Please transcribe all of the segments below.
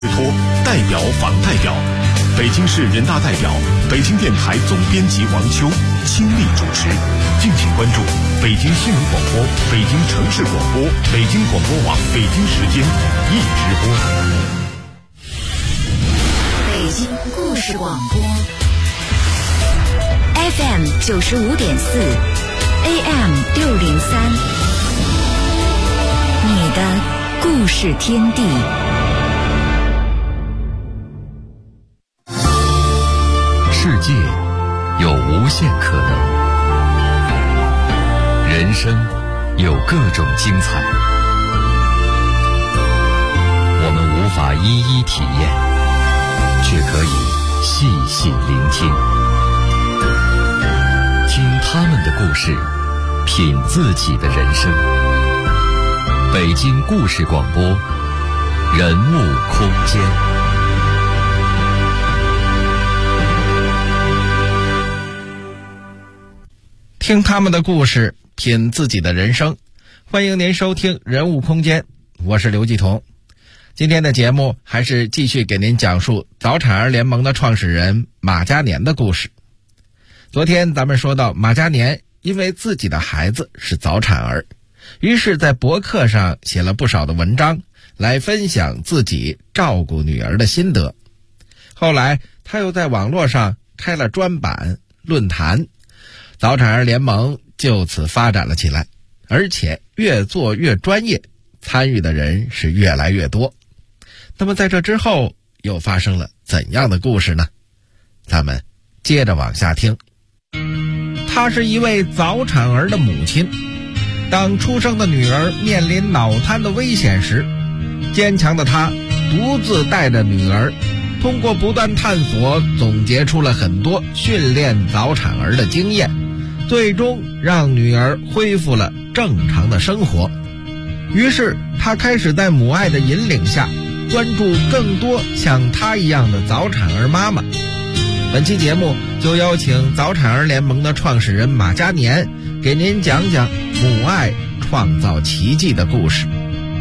托代表访代表，北京市人大代表、北京电台总编辑王秋亲力主持。敬请关注北京新闻广播、北京城市广播、北京广播网北京时间一直播。 北京故事广播 FM 95.4 AM 603，你的故事天地。 世界有无限可能，人生有各种精彩，我们无法一一体验，却可以细细聆听，听他们的故事，品自己的人生。北京故事广播，人物空间。 听他们的故事，品自己的人生。欢迎您收听人物空间，我是刘继彤。今天的节目还是继续给您讲述早产儿联盟的创始人马嘉年的故事。昨天咱们说到，马嘉年因为自己的孩子是早产儿，于是在博客上写了不少的文章来分享自己照顾女儿的心得。后来他又在网络上开了专版论坛，早产儿联盟就此发展了起来，而且越做越专业，参与的人是越来越多。那么在这之后又发生了怎样的故事呢？咱们接着往下听。她是一位早产儿的母亲，当出生的女儿面临脑瘫的危险时，坚强的她独自带着女儿，通过不断探索，总结出了很多训练早产儿的经验，最终让女儿恢复了正常的生活。于是她开始在母爱的引领下，关注更多像她一样的早产儿妈妈。本期节目就邀请早产儿联盟的创始人马嘉年，给您讲讲母爱创造奇迹的故事。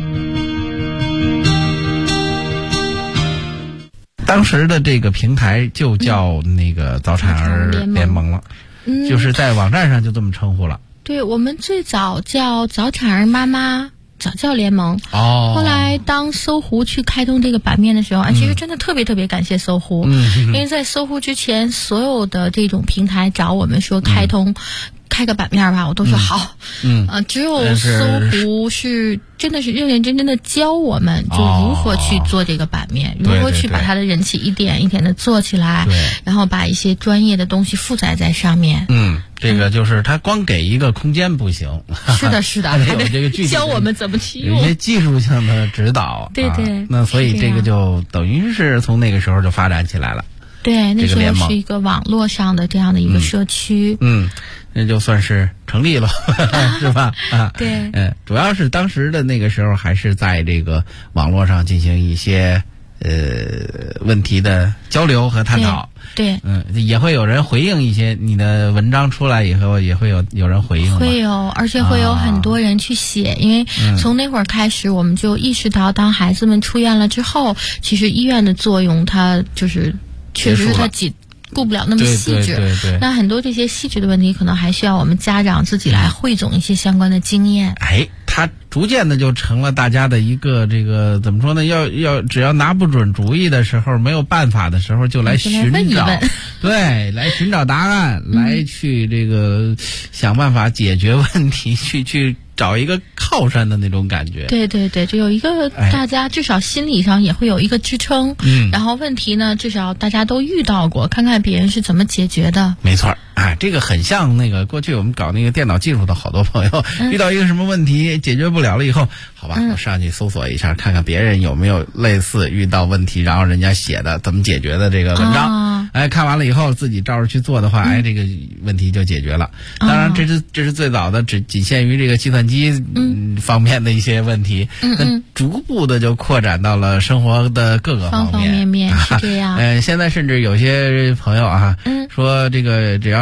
当时的这个平台就叫那个早产儿联盟了，就是在网站上就这么称呼了。 对，我们最早叫早产儿妈妈早教联盟。后来当搜狐去开通这个版面的时候，其实真的特别特别感谢搜狐，因为在搜狐之前，所有的这种平台找我们说开通。开个版面吧，我都说好。只有搜狐是真的是认认真真的教我们就如何去做这个版面，如何去把它的人气一点一点的做起来，然后把一些专业的东西附载在上面。 这个就是它光给一个空间不行， 是的，是的， 还得有这个具体教我们怎么去用， 有一些技术性的指导。 对对， 那所以这个就等于是从那个时候就发展起来了。 对，那时候是一个网络上的这样的一个社区。 那就算是成立了，是吧？ 对， 主要是当时的那个时候还是在这个网络上进行一些问题的交流和探讨。 对， 也会有人回应一些你的文章出来以后，也会有人回应。 会有，而且会有很多人去写，因为从那会儿开始，我们就意识到，当孩子们出院了之后，其实医院的作用，它就是确实是它顾不了那么细致， 对， 那很多这些细致的问题，可能还需要我们家长自己来汇总一些相关的经验。 它逐渐的就成了大家的一个这个怎么说呢？只要拿不准主意的时候，没有办法的时候，就来寻找，对，来寻找答案，来去这个想办法解决问题，去找一个靠山的那种感觉。 对，就有一个大家至少心理上也会有一个支撑。然后问题呢，至少大家都遇到过，看看别人是怎么解决的。 没错，这个很像那个过去我们搞那个电脑技术的好多朋友，遇到一个什么问题解决不了了以后，好吧，我上去搜索一下，看看别人有没有类似遇到问题，然后人家写的怎么解决的这个文章。看完了以后自己照着去做的话，这个问题就解决了。当然这是最早的，只仅限于这个计算机方面的一些问题，那逐步的就扩展到了生活的各个方面， 方面是这样。 现在甚至有些朋友说这个只要是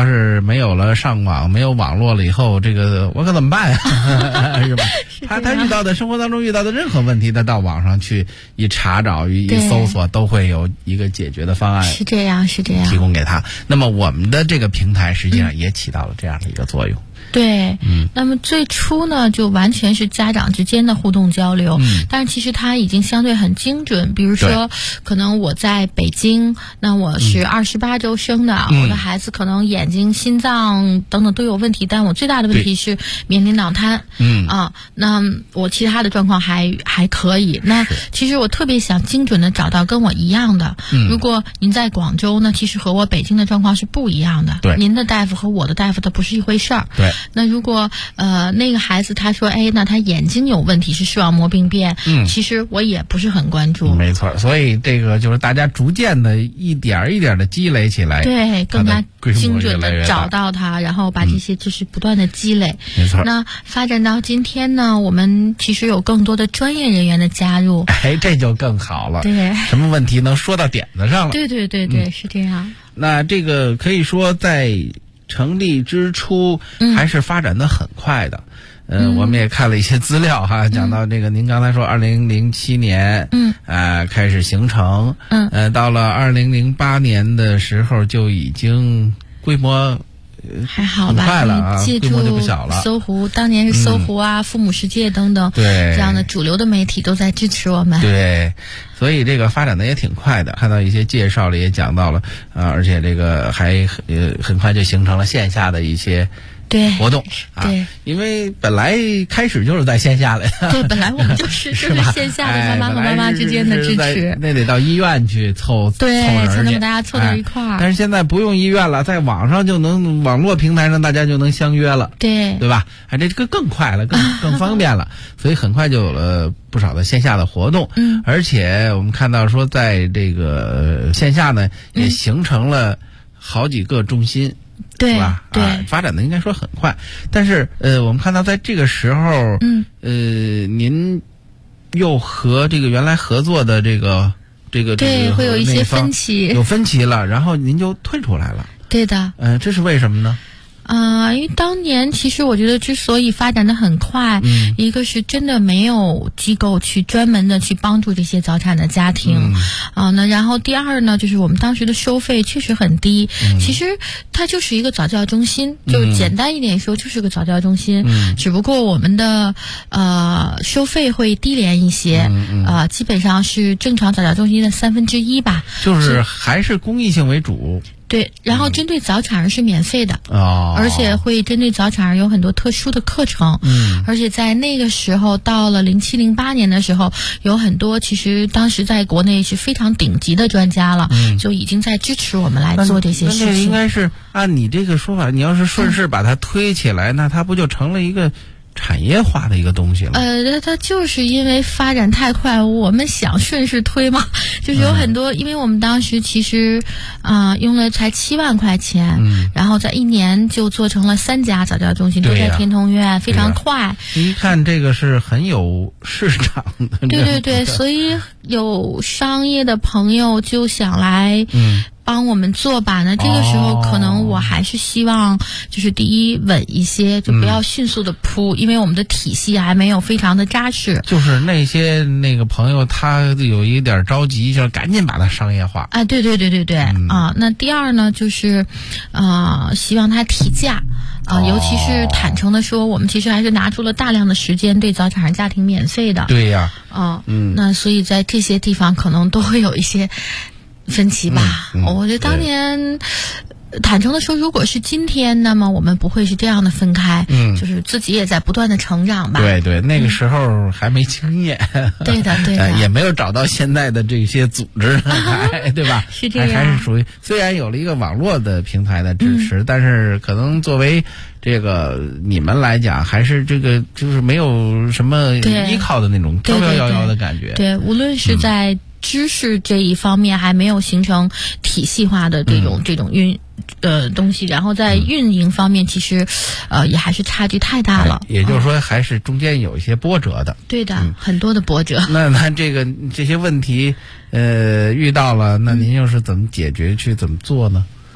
是没有了上网，没有网络了以后，这个我可怎么办呀？是吧？他遇到的生活当中遇到的任何问题，他到网上去一查找一搜索，都会有一个解决的方案。 是这样， 提供给他。那么我们的这个平台实际上也起到了这样的一个作用。 对，那么最初呢，就完全是家长之间的互动交流，但是其实它已经相对很精准。比如说，可能我在北京，那我是28周生的，我的孩子可能眼睛、心脏等等都有问题，但我最大的问题是面临脑瘫，那我其他的状况还可以。那其实我特别想精准的找到跟我一样的。如果您在广州呢，其实和我北京的状况是不一样的。 对， 您的大夫和我的大夫它不是一回事儿。 对。 那如果那个孩子他说那他眼睛有问题是视网膜病变，其实我也不是很关注。 没错，所以这个就是大家逐渐的一点一点的积累起来， 对，更加精准的找到它，然后把这些知识不断的积累。 没错。 那发展到今天呢，我们其实有更多的专业人员的加入， 这就更好了。 对， 什么问题能说到点子上了？ 对，是这样。 那这个可以说在成立之初还是发展的很快的。我们也看了一些资料哈，讲到这个您刚才说2007年开始形成，到了2008年的时候就已经规模还好吧， 很快了啊， 借规模就不小了。 搜狐当年是搜狐啊，父母世界等等， 对这样的主流的媒体都在支持我们。 对，所以这个发展的也挺快的。看到一些介绍里也讲到了而且这个还很快就形成了线下的一些活动对， 因为本来开始就是在线下的。 对，本来我们就是线下的妈妈和妈妈之间的支持， 那得到医院去凑人去， 才能把大家凑到一块儿。 但是现在不用医院了，在网上就能，网络平台上大家就能相约了，对吧？这个更快了，更方便了，所以很快就有了不少的线下的活动。而且我们看到说，在这个线下呢，也形成了好几个中心。 对吧？发展的应该说很快，但是我们看到在这个时候，您又和这个原来合作的这个对会有一些分歧， 有分歧了，然后您就退出来了。 对的。 这是为什么呢？ 因为当年其实我觉得之所以发展的很快，一个是真的没有机构去专门的去帮助这些早产的家庭，那然后第二呢，就是我们当时的收费确实很低，其实它就是一个早教中心，就简单一点说就是个早教中心，只不过我们的收费会低廉一些，基本上是正常早教中心的1/3吧， 就是还是公益性为主。 对，然后针对早产儿是免费的，而且会针对早产儿有很多特殊的课程，而且在那个时候，到了07、08年的时候，有很多其实当时在国内是非常顶级的专家了，就已经在支持我们来做这些事情。 那应该是按你这个说法，你要是顺势把它推起来，那它不就成了一个产业化的一个东西了？ 它就是因为发展太快，我们想顺势推嘛，就是有很多，因为我们当时其实用了才7万块钱，然后在1年就做成了3家早教中心，都在天通苑，非常快。 一看这个是很有市场的。 对，所以有商业的朋友就想来帮我们做吧。那这个时候可能我还是希望就是第一稳一些，就不要迅速的扑，因为我们的体系还没有非常的扎实。 就是那些那个朋友他有一点着急，就是赶紧把它商业化。 对，那第二呢就是希望他提价。尤其是坦诚的说，我们其实还是拿出了大量的时间对早产儿家庭免费的。 对呀。 那所以在这些地方可能都会有一些分歧吧。我觉得当年坦诚的说，如果是今天，那么我们不会是这样的分开，就是自己也在不断的成长吧。 对，那个时候还没经验， 对的， 也没有找到现在的这些组织，对吧？ 是这样， 还是属于虽然有了一个网络的平台的支持，但是可能作为这个你们来讲，还是这个就是没有什么依靠的那种飘飘摇摇的感觉。 对，无论是在知识这一方面还没有形成体系化的这种东西，然后在运营方面其实也还是差距太大了。 也就是说还是中间有一些波折的。 对的，很多的波折。 那这些问题遇到了，那您又是怎么解决，去怎么做呢？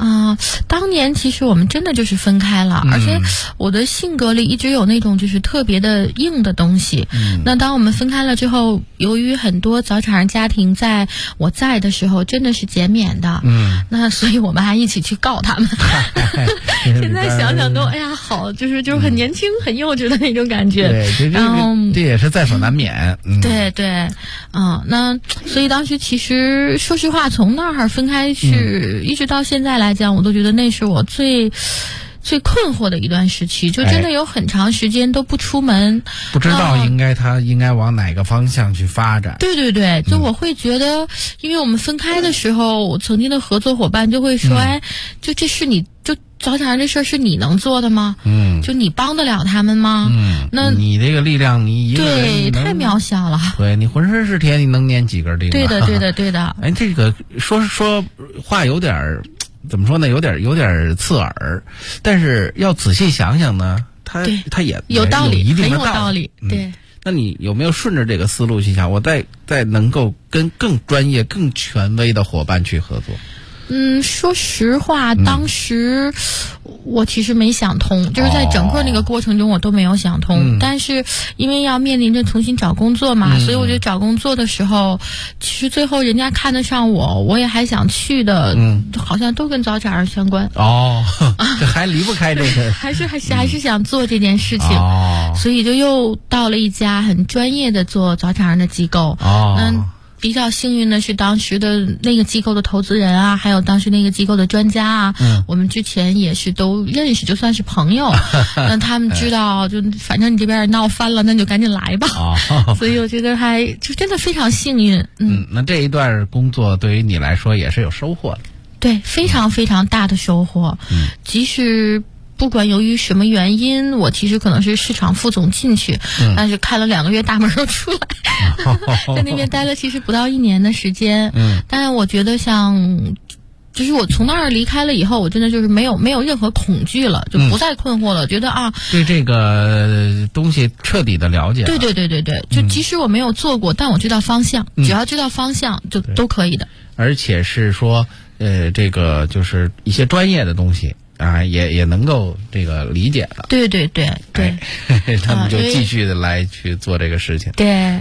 当年其实我们真的就是分开了，而且我的性格里一直有那种就是特别的硬的东西。那当我们分开了之后，由于很多早产儿家庭在我在的时候真的是减免的，那所以我们还一起去告他们。现在想想都哎呀好，就是很年轻很幼稚的那种感觉。 对，这也是在所难免。 对，那所以当时其实说实话，从那儿分开一直到现在来讲，我都觉得那是我最困惑的一段时期，就真的有很长时间都不出门， 不知道他应该往哪个方向去发展。 对，就我会觉得，因为我们分开的时候，我曾经的合作伙伴就会说，就这是你就早产儿这事儿是你能做的吗？就你帮得了他们吗？那你这个力量，你一个人太渺小了。 对，你浑身是铁，你能粘几根钉？ 对的。 哎，这个说话有点怎么说呢？有点刺耳，但是要仔细想想呢，它也有道理， 一定的道理。对。 那你有没有顺着这个思路去想？我再能够跟更专业、更权威的伙伴去合作？ 说实话，当时我其实没想通，就是在整个那个过程中我都没有想通。但是因为要面临着重新找工作嘛，所以我觉得找工作的时候，其实最后人家看得上我也还想去的，好像都跟早产儿相关。 这还离不开这个， 还是想做这件事情，所以就又到了一家很专业的做早产儿的机构。比较幸运的是，当时的那个机构的投资人啊，还有当时那个机构的专家啊，我们之前也是都认识，就算是朋友。那他们知道，就反正你这边闹翻了，那就赶紧来吧。所以我觉得就真的非常幸运。 那这一段工作对于你来说也是有收获的。 对，非常非常大的收获。即使不管由于什么原因，我其实可能是市场副总进去，但是看了2个月大门又出来。在那边待了其实不到1年的时间。但是我觉得就是我从那儿离开了以后，我真的就是没有任何恐惧了，就不再困惑了，觉得对这个东西彻底的了解了。 对，就即使我没有做过，但我知道方向，只要知道方向就都可以的。 而且是说这个就是一些专业的东西也能够这个理解了。 对， 他们就继续的来去做这个事情。 对，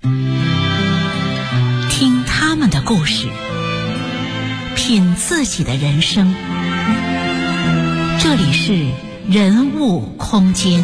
听他们的故事，品自己的人生。这里是人物空间。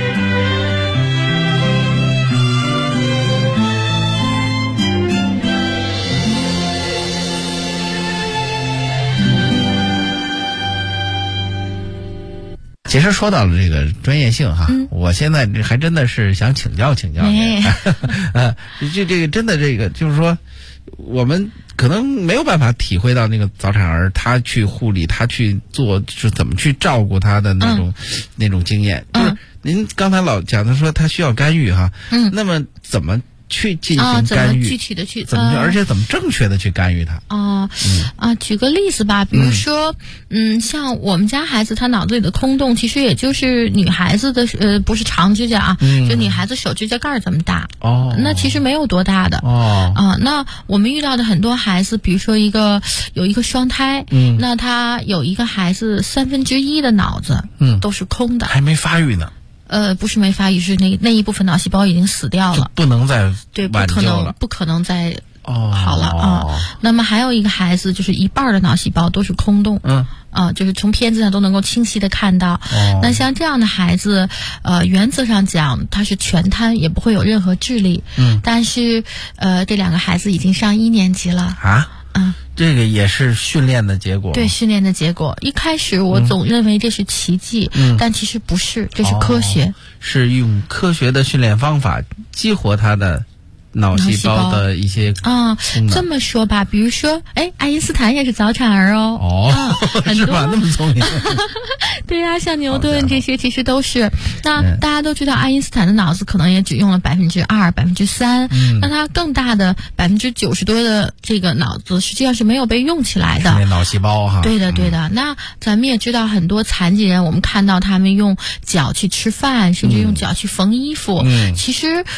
其实说到了这个专业性我现在还真的是想请教你。这个真的这个就是说，我们可能没有办法体会到那个早产儿他去护理，他去做是怎么去照顾他的那种经验。就是您刚才老讲的说他需要干预那么怎么去进行干预， 怎么具体的去而且怎么正确的去干预它？ 举个例子吧，比如说，像我们家孩子他脑子里的空洞，其实也就是女孩子的不是长指甲就女孩子手指甲盖这么大。那其实没有多大的。那我们遇到的很多孩子，比如说有一个双胎，那他有一个孩子1/3的脑子都是空的， 还没发育呢。 不是没发育，是那一部分脑细胞已经死掉了， 不能再挽救了， 不可能再好了那么还有一个孩子，就是1半的脑细胞都是空洞，就是从片子上都能够清晰的看到。那像这样的孩子，原则上讲他是全瘫，也不会有任何智力。但是这2个孩子已经上1年级了这个也是训练的结果。 对，训练的结果。一开始我总认为这是奇迹，但其实不是，这是科学。 是用科学的训练方法激活他的脑细胞的一些这么说吧，比如说爱因斯坦也是早产儿是吧？那么聪明。 对呀，像牛顿这些其实都是。那大家都知道，爱因斯坦的脑子可能也只用了2%、3%，那他更大的90%多的这个脑子实际上是没有被用起来的。 脑细胞对的。那咱们也知道，很多残疾人，我们看到他们用脚去吃饭，甚至用脚去缝衣服，其实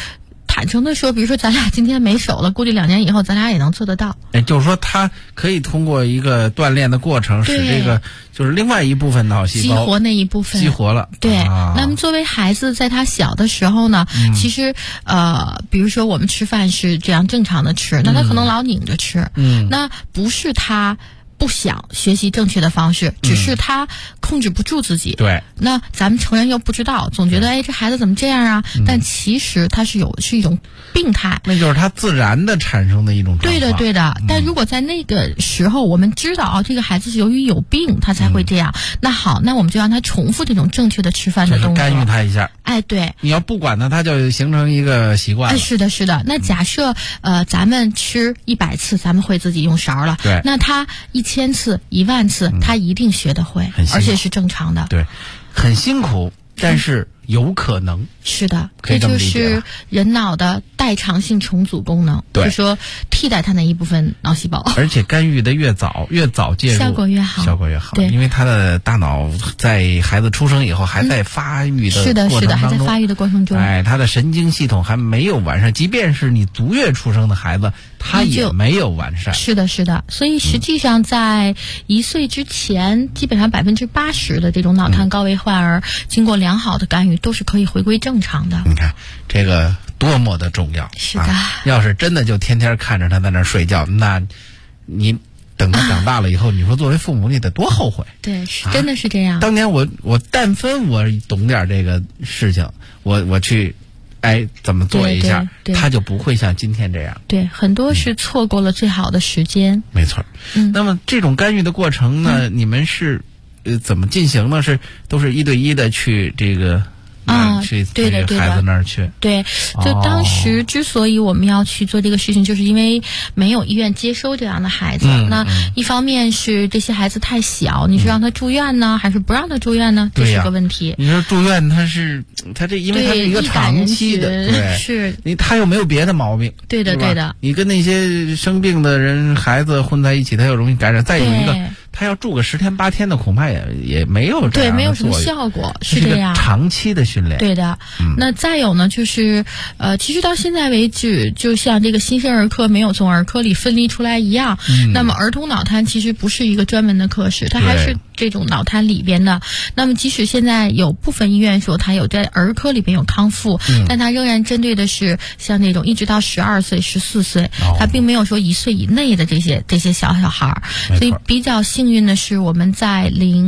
坦诚的说，比如说咱俩今天没手了，估计2年以后咱俩也能做得到。 就是说他可以通过一个锻炼的过程，使这个就是另外一部分脑细胞激活那一部分， 激活了。 对，那么作为孩子，在他小的时候呢，其实比如说我们吃饭是这样正常的吃，那他可能老拧着吃，那不是他不想学习正确的方式，只是他控制不住自己。 对， 那咱们成人又不知道，总觉得这孩子怎么这样啊？但其实他是一种病态， 那就是他自然的产生的一种状况。 对的。但如果在那个时候我们知道这个孩子是由于有病他才会这样，那好，那我们就让他重复这种正确的吃饭的动作， 干预他一下。 对， 你要不管他就形成一个习惯了。 是的。那假设咱们吃100次，咱们会自己用勺了。 对， 那他1000次、10000次，他一定学得会，而且是正常的。 对，很辛苦，但是有可能。 是的，这就是人脑的代偿性重组功能，就是说替代它那一部分脑细胞。 而且干预的越早介入， 效果越好。 对，因为他的大脑在孩子出生以后还在发育的过程当中， 是的，还在发育的过程中。 他的神经系统还没有完善，即便是你足月出生的孩子，他也没有完善。 是的。所以实际上在1岁之前，基本上80%的这种脑瘫高危患儿，经过良好的干预，都是可以回归正常的。 你看这个多么的重要。 是的， 要是真的就天天看着他在那儿睡觉，那你等他长大了以后，你说作为父母你得多后悔。 对，真的是这样。 当年我但分我懂点这个事情，我去怎么做一下，他就不会像今天这样。 对，很多是错过了最好的时间。 没错。那么这种干预的过程呢，你们是怎么进行呢？都是1对1的去这个去孩子那儿去。 对，就当时之所以我们要去做这个事情，就是因为没有医院接收这样的孩子。那一方面是这些孩子太小，你是让他住院呢，还是不让他住院呢？这是个问题。 你说住院，他这因为他是一个长期的，对， 是他又没有别的毛病。 对的。 你跟那些生病的人孩子混在一起，他又容易感染。再有一个，他要住个10天8天的，恐怕也没有这样的作用， 没有什么效果，是这样。 长期的训练。 对的。那再有呢，就是其实到现在为止，就像这个新生儿科没有从儿科里分离出来一样，那么儿童脑瘫其实不是一个专门的科室，它还是这种脑瘫里边的。那么即使现在有部分医院说它有在儿科里边有康复，但它仍然针对的是像那种一直到12岁、14岁，它并没有说1岁以内的这些小孩儿。所以比较幸运的是，我们在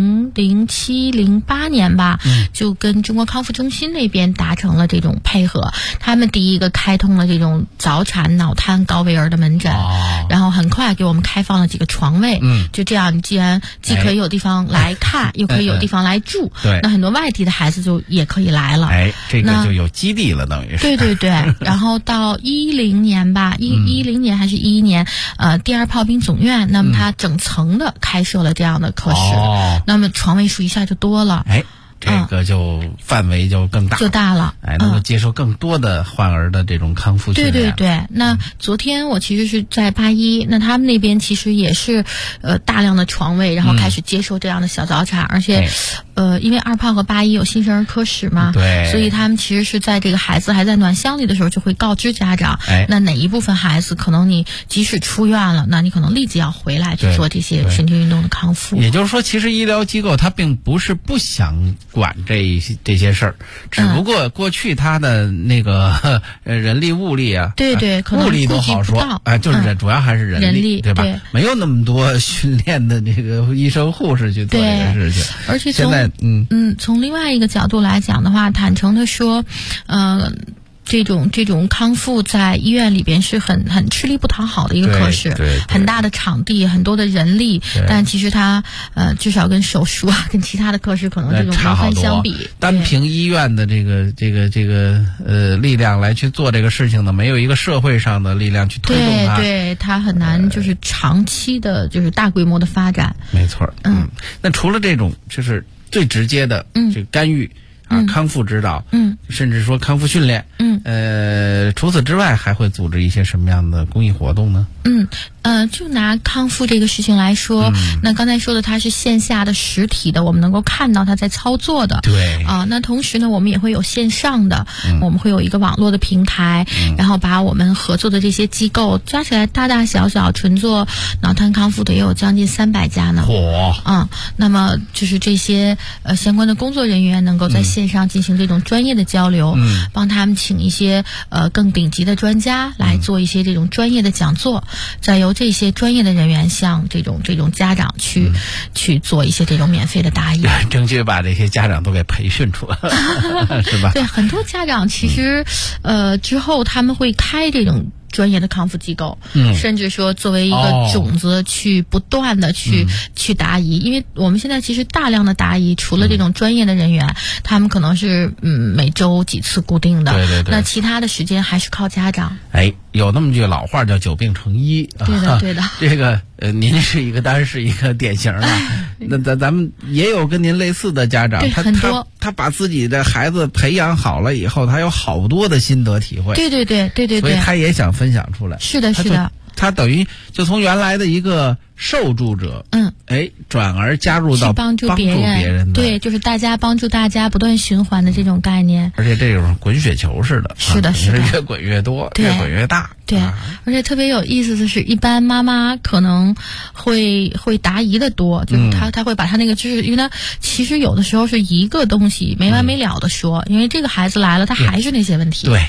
07、08年吧，就跟中国康复中心那边达成了这种配合，他们第一个开通了这种早产脑瘫高危儿的门诊，然后很快给我们开放了几个床位。就这样，你既然既可以有地方来看，又可以有地方来住，那很多外地的孩子就也可以来了。 这个就有基地了，等于是。 对。然后到10年吧，10年还是11年，第2炮兵总院，那么它整层的开设了这样的科室，那么床位数一下就多了。 这个就范围就更大， 就大了， 能够接受更多的患儿的这种康复训练。 对。那昨天我其实是在81，那他们那边其实也是大量的床位，然后开始接受这样的小早产，而且因为2炮和81有新生儿科室嘛， 对， 所以他们其实是在这个孩子还在暖箱里的时候就会告知家长，那哪一部分孩子可能你即使出院了，那你可能立即要回来去做这些神经运动的康复。 也就是说，其实医疗机构它并不是不想管这些事儿，只不过过去他的那个人力物力啊， 对，可能物力都好说，就是主要还是人力，对吧？没有那么多训练的这个医生护士去做这个事情。 而且现在从另外一个角度来讲的话，坦诚的说，这种康复在医院里边是很吃力不讨好的一个科室，很大的场地，很多的人力，但其实它至少跟手术啊，跟其他的科室可能这种麻烦相比， 单凭医院的这个力量来去做这个事情呢，没有一个社会上的力量去推动它， 对它很难就是长期的就是大规模的发展。 没错。那除了这种就是最直接的这个干预， 康复指导，甚至说康复训练，除此之外还会组织一些什么样的公益活动呢？ 就拿康复这个事情来说，那刚才说的它是线下的实体的，我们能够看到它在操作的。 对那同时呢，我们也会有线上的，我们会有一个网络的平台，然后把我们合作的这些机构加起来，大大小小纯做脑瘫康复的也有将近300家呢。那么就是这些相关的工作人员能够在线上进行这种专业的交流，帮他们请一些更顶级的专家来做一些这种专业的讲座，再由这些专业的人员向这种家长去做一些这种免费的答疑， 争取把这些家长都给培训出来，是吧？ 对，很多家长其实之后他们会开这种专业的康复机构，甚至说作为一个种子去不断的去答疑，因为我们现在其实大量的答疑，除了这种专业的人员，他们可能是每周几次固定的， 对， 那其他的时间还是靠家长。 有那么句老话叫久病成医， 对的。 这个您当然是一个典型的。那咱们也有跟您类似的家长，他把自己的孩子培养好了以后，他有好多的心得体会。 对， 所以他也想分享出来。 是的。 他等于就从原来的一个受助者，转而加入到帮助别人的，对，就是大家帮助大家，不断循环的这种概念。 而且这种滚雪球似的， 是的， 越滚越多，越滚越大。 对，而且特别有意思的是，一般妈妈可能会答疑的多，就是他会把他那个知识，因为他其实有的时候是一个东西没完没了的说，因为这个孩子来了，他还是那些问题。 对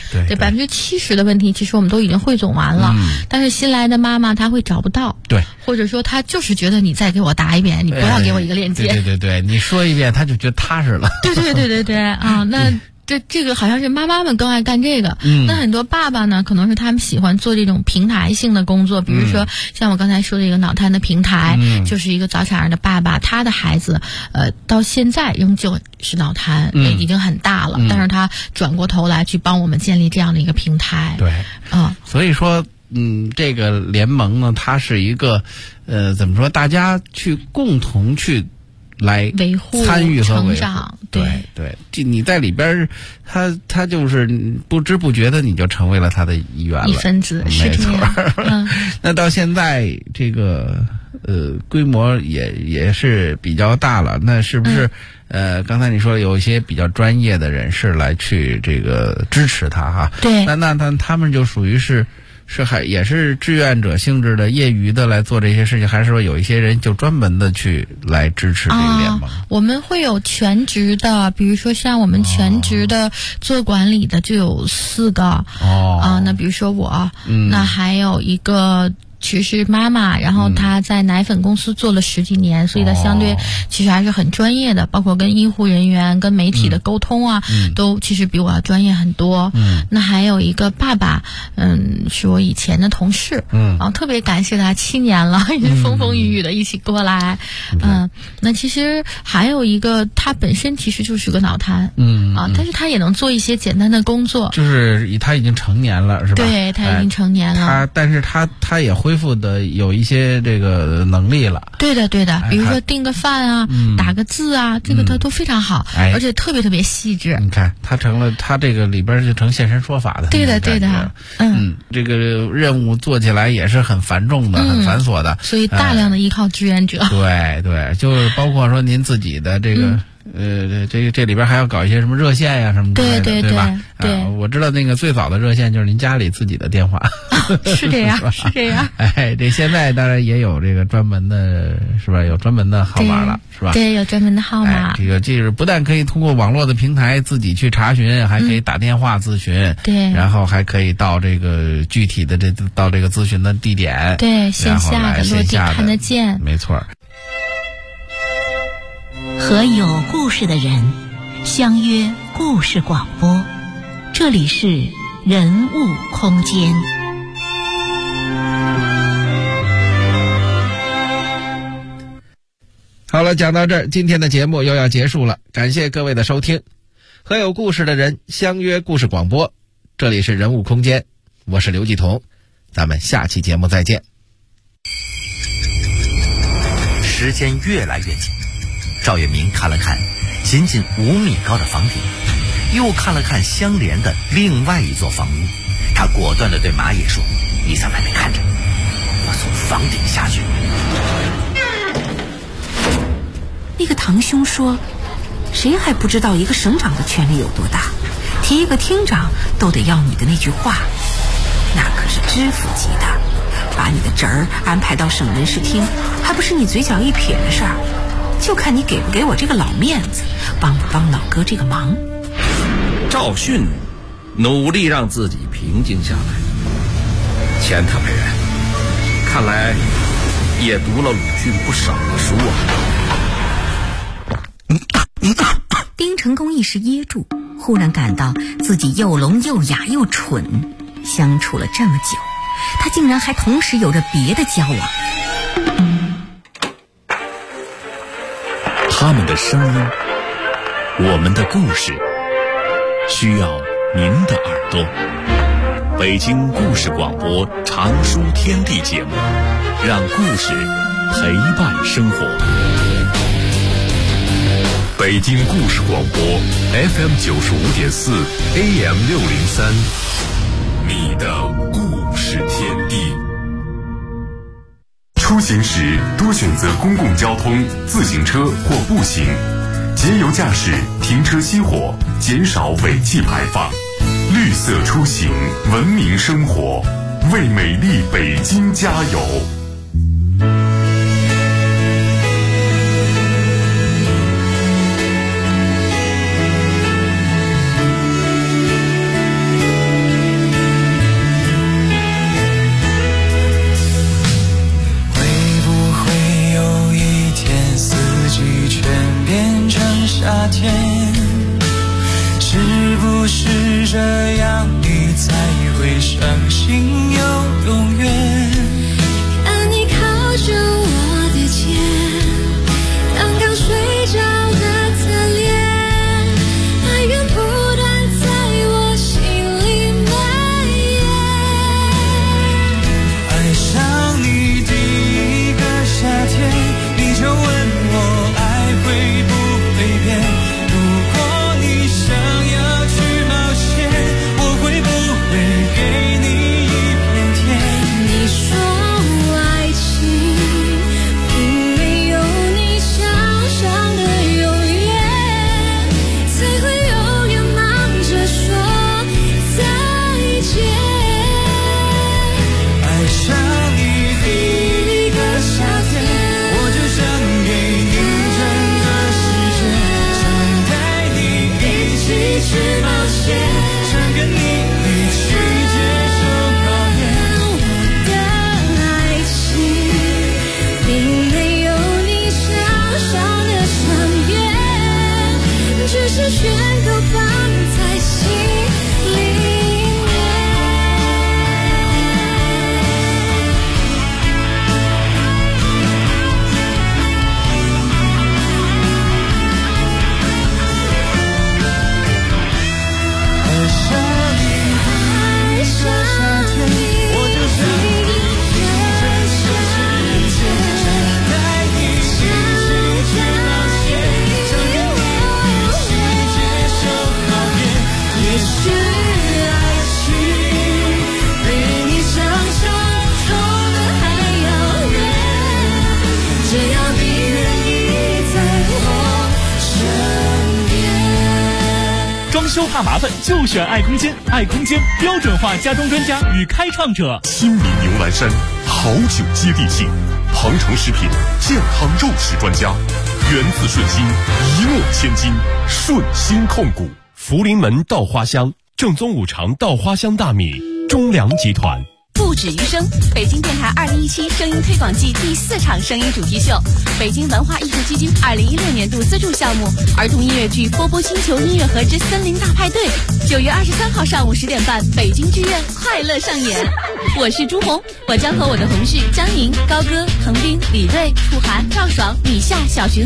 ，70%的问题其实我们都已经汇总完了，但是新来的妈妈她会找不到， 对， 或者说她就是觉得你再给我答一遍，你不要给我一个链接。 对，你说一遍他就觉得踏实了。 对啊，那。这个好像是妈妈们更爱干这个，那很多爸爸呢，可能是他们喜欢做这种平台性的工作，比如说像我刚才说的一个脑瘫的平台，就是一个早产儿的爸爸，他的孩子到现在仍旧是脑瘫，已经很大了，但是他转过头来去帮我们建立这样的一个平台。 对，所以说这个联盟呢，它是一个怎么说，大家去共同去来维护、 参与和成长。 对，你在里边，他就是不知不觉的你就成为了他的一员了， 一分子， 没错。那到现在这个规模也是比较大了，那是不是刚才你说有一些比较专业的人士来去这个支持他哈？ 对， 那他们就属于是也是志愿者性质的、业余的来做这些事情，还是说有一些人就专门的去来支持这个联盟？ 我们会有全职的，比如说像我们全职的做管理的就有4个。那比如说我，那还有一个。其实是妈妈，然后她在奶粉公司做了10几年，所以她相对其实还是很专业的，包括跟医护人员、跟媒体的沟通啊，都其实比我要专业很多。那还有一个爸爸，是我以前的同事，然后特别感谢他7年了，一直风风雨雨的一起过来。那其实还有一个，他本身其实就是个脑瘫，但是他也能做一些简单的工作， 就是他已经成年了，是吧？ 对，他已经成年了， 但是他也恢复的有一些这个能力了。 对的，比如说订个饭啊，打个字啊，这个他都非常好，而且特别细致。 你看，他这个里边就成现身说法的。 对的， 这个任务做起来也是很繁重的，很繁琐的， 所以大量的依靠志愿者。 对，就是包括说您自己的这个。这里边还要搞一些什么热线呀什么之类的，对吧？ 对， 我知道那个最早的热线就是您家里自己的电话， 是这样，是这样。 这现在当然也有这个专门的，是吧？有专门的号码了，是吧？ 对，有专门的号码。 这个就是不但可以通过网络的平台自己去查询，还可以打电话咨询， 对， 然后还可以到这个具体的到这个咨询的地点， 对，线下的落地看得见， 没错。 和有故事的人相约故事广播，这里是人物空间。 好了，讲到这儿，今天的节目又要结束了，感谢各位的收听。和有故事的人相约故事广播，这里是人物空间，我是刘继彤，咱们下期节目再见。 时间越来越近，赵月明看了看仅仅5米高的房顶，又看了看相连的另外一座房屋，他果断地对马野说：“你在外面看着，我从房顶下去。” 那个堂兄说，谁还不知道一个省长的权力有多大，提一个厅长都得要你的那句话，那可是知府级的，把你的侄儿安排到省人事厅，还不是你嘴角一撇的事儿，就看你给不给我这个老面子，帮不帮老哥这个忙。 赵迅努力让自己平静下来，钱他没人，看来也读了鲁迅不少的书啊。 丁成功一时噎住，忽然感到自己又聋又哑又蠢，相处了这么久，他竟然还同时有着别的交往。 他们的声音，我们的故事，需要您的耳朵。北京故事广播常书天地节目，让故事陪伴生活。北京故事广播 FM 95.4 AM 603，你的故事天地。 出行时多选择公共交通、自行车或步行，节油驾驶，停车熄火，减少尾气排放。绿色出行，文明生活，为美丽北京加油！ 夏天，是不是这样你才会相信有永远？ 看你靠着我的肩，刚刚睡着的侧脸，爱源不断在我心里蔓延。 爱上你第一个夏天，你就问我爱会不会变？如果你想要去冒险，我会不会给你一片天？ 你说爱情并没有你想象的永远，才会永远忙着说再见。 爱上你第一个夏天，我就想给你整个世界，想带你一起去冒险，想跟你一起接受考验。 我的爱情并没有你想象的善变，只是全都放在心里面。 爱上你第一个夏天，我就想给你整个世界，想带你一起去冒险，想跟你一起接受考验。也许爱情比你想象中的还要远，只要你愿意在我身边。 装修怕麻烦就选爱空间，爱空间标准化家装专家与开创者。 新米牛栏山，好酒接地气，鹏程食品健康肉食专家，源自顺心，一诺千金，顺心控股。 福临门稻花香，正宗五常稻花香大米，中粮集团。 不止于声，北京电台2017声音推广季第4场声音主题秀，北京文化艺术基金2016年度资助项目儿童音乐剧《波波星球音乐盒之森林大派对》，9月23号上午10点半，北京剧院快乐上演。我是朱红，我将和我的同事张宁、高歌、滕斌、李锐、楚涵、赵爽、米夏、小徐